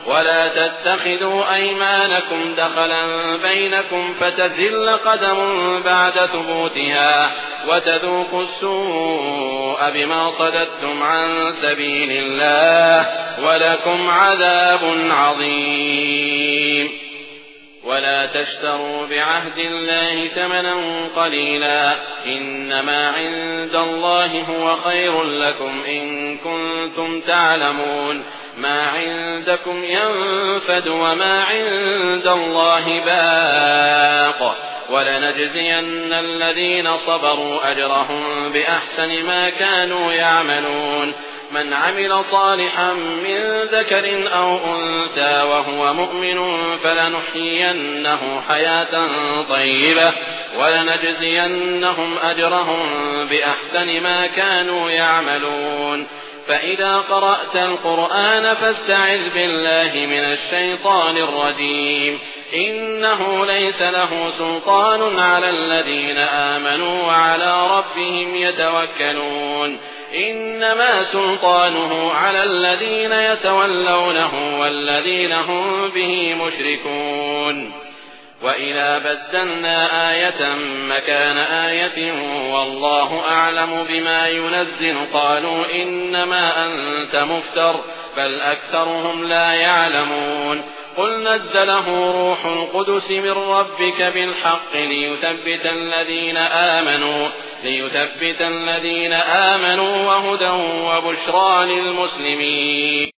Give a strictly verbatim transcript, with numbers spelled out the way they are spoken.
ولا تتخذوا أيمانكم دخلا بينكم فتزل قدم بعد ثبوتها وتذوقوا السوء بما صددتم عن سبيل الله ولكم عذاب عظيم. ولا تشتروا بعهد الله ثمنا قليلا إنما عند الله هو خير لكم إن كنتم تعلمون. ما عندكم ينفد وما عند الله باق ولنجزين الذين صبروا أجرهم بأحسن ما كانوا يعملون. من عمل صالحا من ذكر أو أنثى وهو مؤمن فلنحيينه حياة طيبة ولنجزينهم أجرهم بأحسن ما كانوا يعملون. فإذا قرأت القرآن فاستعذ بالله من الشيطان الرجيم إنه ليس له سلطان على الذين آمنوا وعلى ربهم يتوكلون. إنما سلطانه على الذين يتولونه والذين هم به مشركون. وإذا بدلنا آية مكان آية والله أعلم بما ينزل قالوا إنما أنت مفتر بل أكثرهم لا يعلمون. قل نزله روح القدس من ربك بالحق ليثبت الذين آمنوا ليثبت الذين آمنوا وهدى وبشرى للمسلمين.